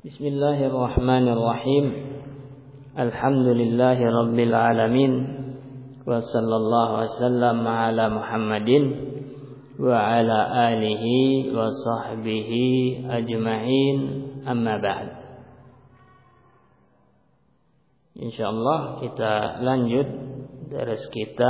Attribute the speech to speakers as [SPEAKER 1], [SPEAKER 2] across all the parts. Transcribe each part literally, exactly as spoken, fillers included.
[SPEAKER 1] Bismillahirrahmanirrahim. Alhamdulillahi rabbil alamin. Wa sallallahu wasallam ala Muhammadin wa ala alihi wa sahbihi ajma'in. Amma ba'd. Insyaallah kita lanjut daras kita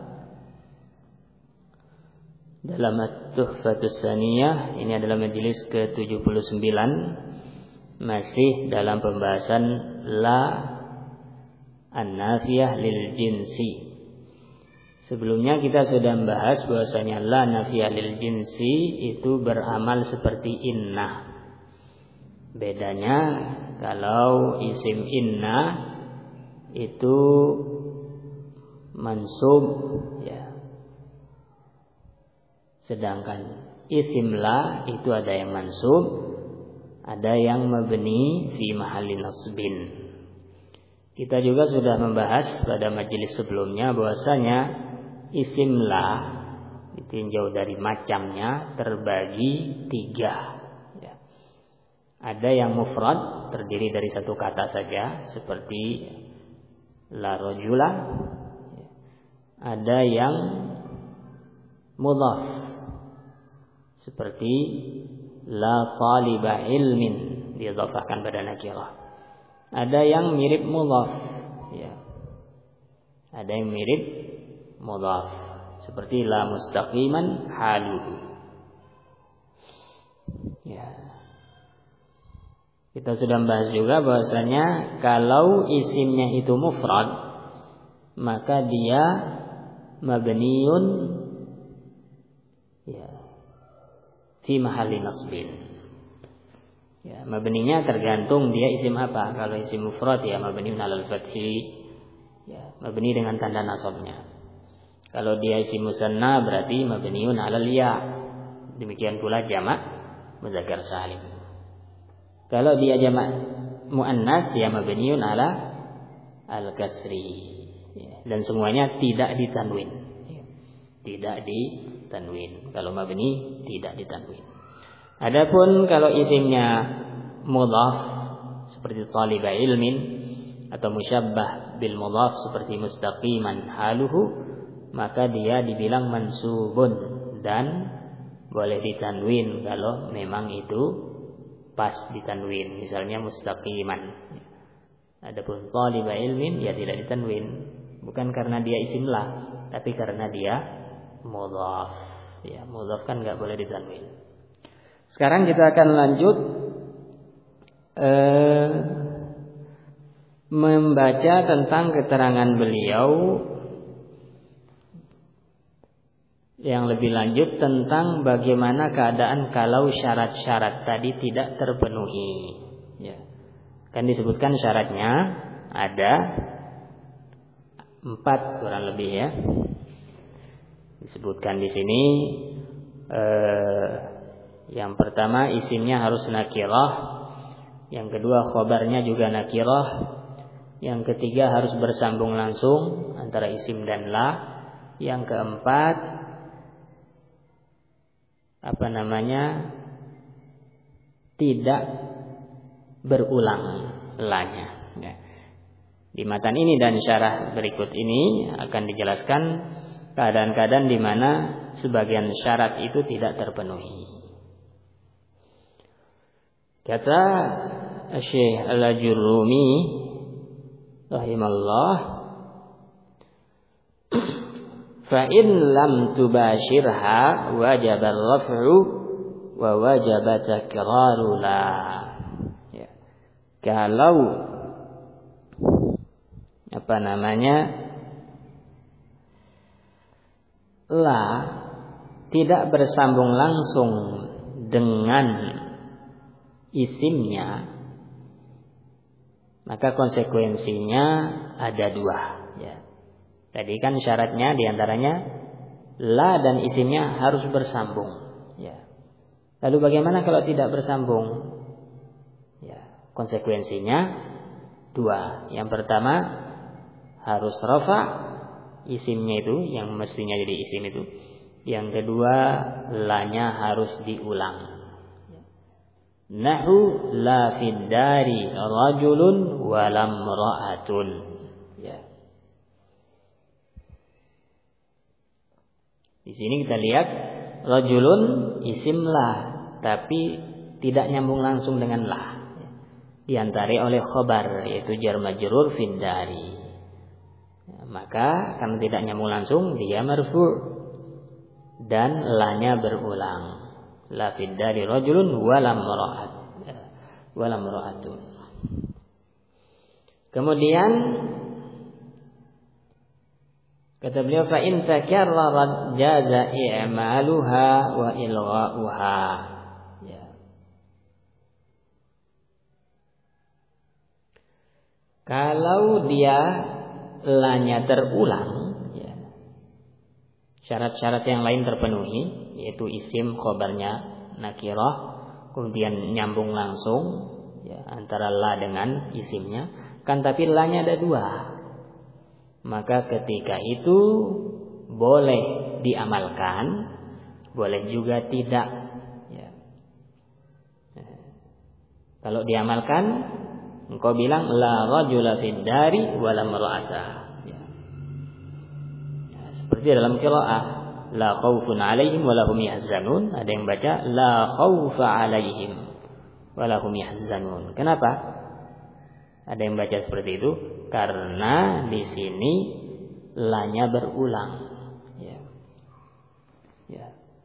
[SPEAKER 1] dalam At-Tuhfatus Saniyah. Ini adalah majelis ke tujuh puluh sembilan, masih dalam pembahasan la an-nafiyah lil jinsi. Sebelumnya kita sudah membahas bahwasanya la nafiyah lil jinsi itu beramal seperti inna. Bedanya kalau isim inna itu mansub, ya. Sedangkan isim la itu ada yang mansub, ada yang mabni fi mahalli nasbin. Kita juga sudah membahas pada majelis sebelumnya bahwasanya isim la ditinjau dari macamnya terbagi tiga. Ya. Ada yang mufrad, terdiri dari satu kata saja, seperti la rajula. Ada yang mudhaf, seperti la taliba ilmin, diidhafahkan pada nakirah. Ada yang mirip mudhaf, ya. Ada yang mirip mudhaf, seperti la mustaqiman haluhu. Ya. Kita sudah membahas juga bahwasanya kalau isimnya itu mufrad, maka dia mabniun, ya, fi mahalli nasbin. Ya, mabninya tergantung dia isim apa. Kalau isim mufrad ya mabniun alal fathi, ya, mabni dengan tanda nasabnya. Kalau dia isim musanna berarti mabniun alal ya. Demikian pula jamak mudzakkar salim. Kalau dia jamak muannats dia mabniun ala al kasri. Ya, dan semuanya tidak ditanwin. Ya, tidak ditanwin. Kalau mabni tidak ditanwin. Adapun kalau isimnya mudhaf seperti taliba ilmin atau musyabbah bil mudhaf seperti mustaqiman haluhu, maka dia dibilang mansubun dan boleh ditanwin kalau memang itu pas ditanwin. Misalnya mustaqiman. Adapun taliba ilmin ya tidak ditanwin, bukan karena dia isim la, tapi karena dia mudhaf. Ya, mudhaf kan enggak boleh ditanwin. Sekarang kita akan lanjut eh, membaca tentang keterangan beliau yang lebih lanjut tentang bagaimana keadaan kalau syarat-syarat tadi tidak terpenuhi. Ya. Kan disebutkan syaratnya ada empat kurang lebih, ya. Disebutkan di sini eh, yang pertama isimnya harus nakirah, yang kedua khobarnya juga nakirah, yang ketiga harus bersambung langsung antara isim dan la, yang keempat apa namanya tidak berulang lanya. Ya. Di matan ini dan syarah berikut ini akan dijelaskan keadaan-keadaan di mana sebagian syarat itu tidak terpenuhi. Kata Syekh Al-Ajurrumi rahimallah, fa in lam tubashirha wajib ar-raf'u wa wajib takraru la. Ya. Kalau apa namanya la tidak bersambung langsung dengan isimnya, maka konsekuensinya ada dua. Ya. Tadi kan syaratnya diantaranya la dan isimnya harus bersambung. Ya. Lalu bagaimana kalau tidak bersambung? Ya. Konsekuensinya dua. Yang pertama harus rafa isimnya itu, yang mestinya jadi isim itu. Yang kedua, la-nya harus diulang. Nahu la fid dari rajulun walam ra'atun. Ya. Di sini kita lihat rajulun isim la, tapi tidak nyambung langsung dengan la. Diantari oleh khobar, yaitu jar majrur fid dari. Ya, maka karena tidak nyambung langsung, dia marfu' dan la-nya berulang. La fid dari rajulun walam ra'at. Walam ra'atun. Kemudian kata beliau fa in takarrarat jaza i'maluha wa ilgha'uha. Ya. Kalau dia la-nya terulang, ya, syarat-syarat yang lain terpenuhi, yaitu isim khobarnya nakirah, kemudian nyambung langsung ya, antara la dengan isimnya, kan tapi la-nya ada dua. Maka ketika itu boleh diamalkan, boleh juga tidak. Ya. Kalau diamalkan, engkau bilang la rajula fid dari wala mar'ata. Ya. Ya, seperti dalam qiraah la khaufun 'alaihim wa lahum yahzanun, ada yang baca la khaufa 'alaihim wa lahum yahzanun. Kenapa? Ada yang baca seperti itu karena di sini la-nya berulang. Ya. Ya.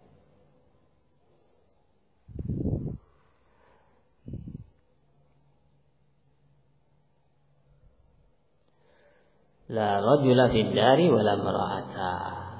[SPEAKER 1] La rajula fid dari wa la mar'ata.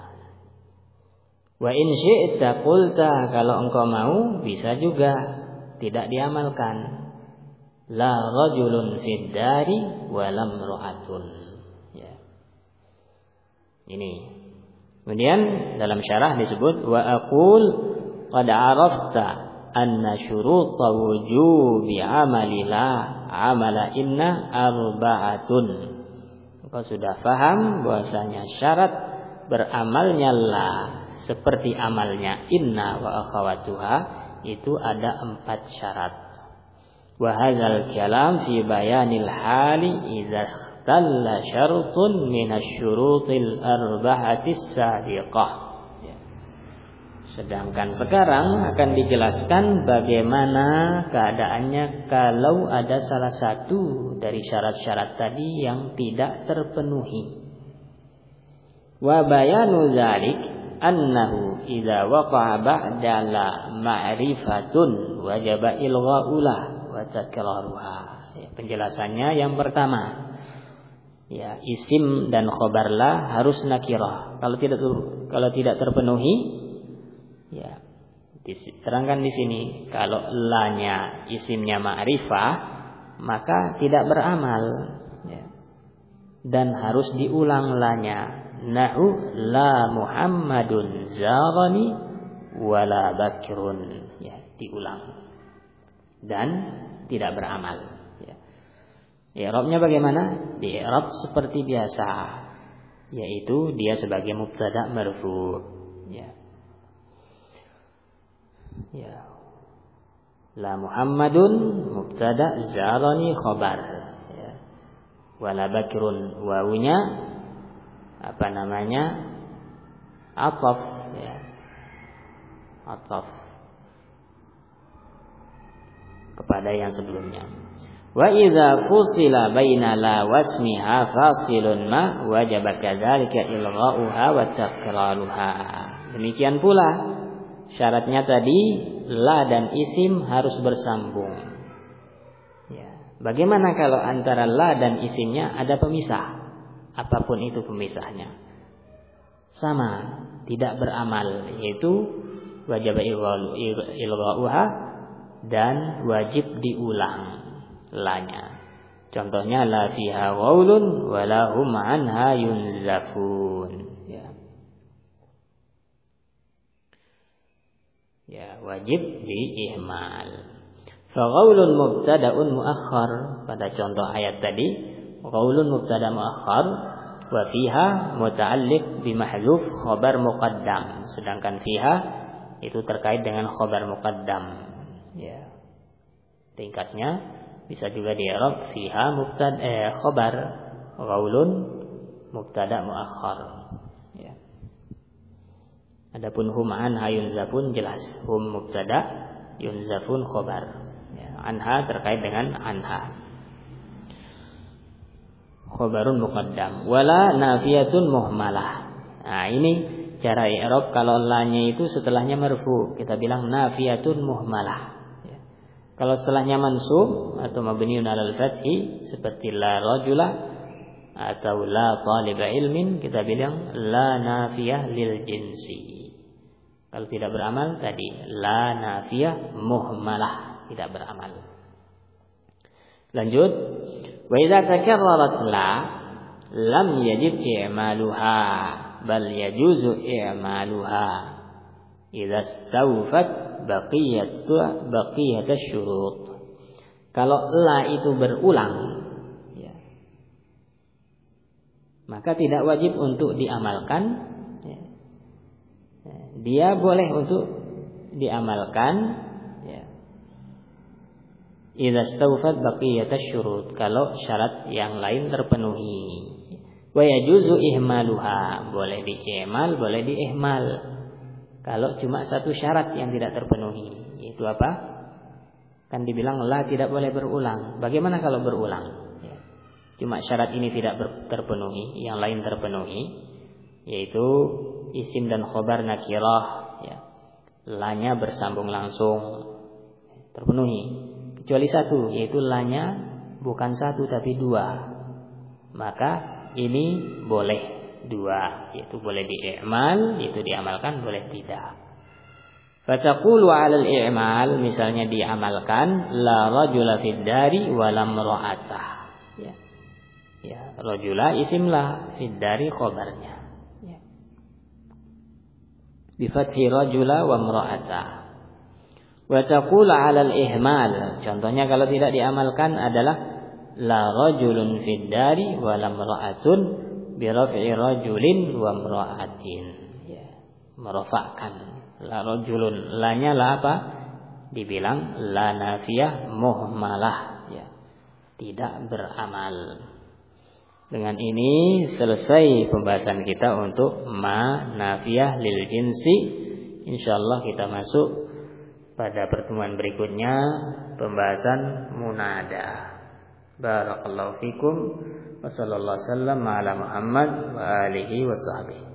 [SPEAKER 1] Wa in syi'ta qulta, kalau engkau mau bisa juga tidak diamalkan. La rajulun fid dari wa lam ru'atun. Ya. Ini. Kemudian dalam syarah disebut wa aqul qad 'arafta anna syuruta wujubi 'amali la 'amala inna arba'atun. Engkau sudah faham bahwasanya syarat beramalnya la seperti amalnya inna wa akhawatuha itu ada empat syarat. Wa hadzal kalam fi bayanil hali idza ikhtalla syartun min asy-syurutil arba'atis sabiqah. Ya. Sedangkan sekarang akan dijelaskan bagaimana keadaannya kalau ada salah satu dari syarat-syarat tadi yang tidak terpenuhi. Wa bayanu dzalik annahu idza waqa'a ba'da la ma'rifatun wajaba ilgha'ulah wa takraruha. Ya, penjelasannya yang pertama, ya, isim dan khobar la harus nakirah. Kalau tidak kalau tidak terpenuhi, ya, diterangkan di sini kalau la-nya isimnya ma'rifah, maka tidak beramal, ya. Dan harus diulang la-nya. Nahu la Muhammadun zarani wala Bakrun, ya, diulang dan tidak beramal. Ya. I'rabnya bagaimana? Di i'rab seperti biasa, yaitu dia sebagai mubtada marfu. Ya. Ya. La Muhammadun mubtada, zarani khabar. Ya. Wala Bakrun, wawunya apa namanya? Ataf, ya. Ataf kepada yang sebelumnya. Wa idza fusila baina la wasmiha fasilun ma wajaba kadzalika ilgha'uha wa takraruha. Demikian pula syaratnya tadi la dan isim harus bersambung. Ya. Bagaimana kalau antara la dan isimnya ada pemisah? Apapun itu pemisahnya, sama, tidak beramal, yaitu wajib ilgha'uha dan wajib diulang lanya. Contohnya la fiha ghaulun wa lahum anha yunzafun. Ya. Ya, wajib diihmal. Fa ghaulun mubtada'un muakhkhar, pada contoh ayat tadi. Qaulun mubtada muakhkhar wa fiha muta'alliq bi mahdhuf khabar muqaddam, sedangkan fiha itu terkait dengan khabar muqaddam, ya. Ringkasnya bisa juga di i'rab fiha mubtada eh, khabar qaulun mubtada muakhar. Ya. Adapun hum anha yunzafun jelas hum mubtada yunzafun khabar. Ya, anha terkait dengan anha. Khabarun muqaddam wala nafiyatun muhmalah. Nah, ini cara i'rab kalau la-nya itu setelahnya marfu, kita bilang nafiyatun muhmalah. Ya. Kalau setelahnya mansub atau mabniun 'alal fathi seperti la rajula atau la taliba ilmin, kita bilang la nafiyah lil jinsi. Kalau tidak beramal tadi la nafiyah muhmalah, tidak beramal. Lanjut, wa idza takarrarat la lam yajib i'maluha bal yajuzu i'maluha idza istawfat baqiyat baqiyat asy-syurut. Kalau la itu berulang ya, maka tidak wajib untuk diamalkan ya. Dia boleh untuk diamalkan ya, idza istawfat baqiyat asy-syurut, kalau syarat yang lain terpenuhi. Wa yajuzu ihmaluha, boleh di'imal, boleh diihmal kalau cuma satu syarat yang tidak terpenuhi, yaitu apa? Kan dibilang la tidak boleh berulang. Bagaimana kalau berulang? Ya. Cuma syarat ini tidak terpenuhi, yang lain terpenuhi, yaitu isim dan khobar nakirah ya. La-nya bersambung langsung terpenuhi. Kecuali satu, yaitu la-nya bukan satu tapi dua. Maka ini boleh dua, yaitu boleh di'imal, yaitu diamalkan, boleh tidak. Fataqulu 'alal i'mal, misalnya diamalkan la rajula fid dari wa lam ra'atah. Ya. Ya, rajula isim la, fid dari khabarnya. Ya. Bi fathi rajula wa imra'atah. Wa taqulu 'alal ihmal, contohnya kalau tidak diamalkan adalah la rajulun fid dari wa lam ra'atun bi raf'i rajulin wa imra'atin. Ya, merafa'kan la rajulun, la-nya la apa? Dibilang la nafiyah muhmalah ya. Tidak beramal. Dengan ini selesai pembahasan kita untuk ma nafiyah lil jinsi. Insyaallah kita masuk pada pertemuan berikutnya pembahasan munada. Barakallahu fikum wa sallallahu wasallam ala Muhammad wa alihi wa sahbihi.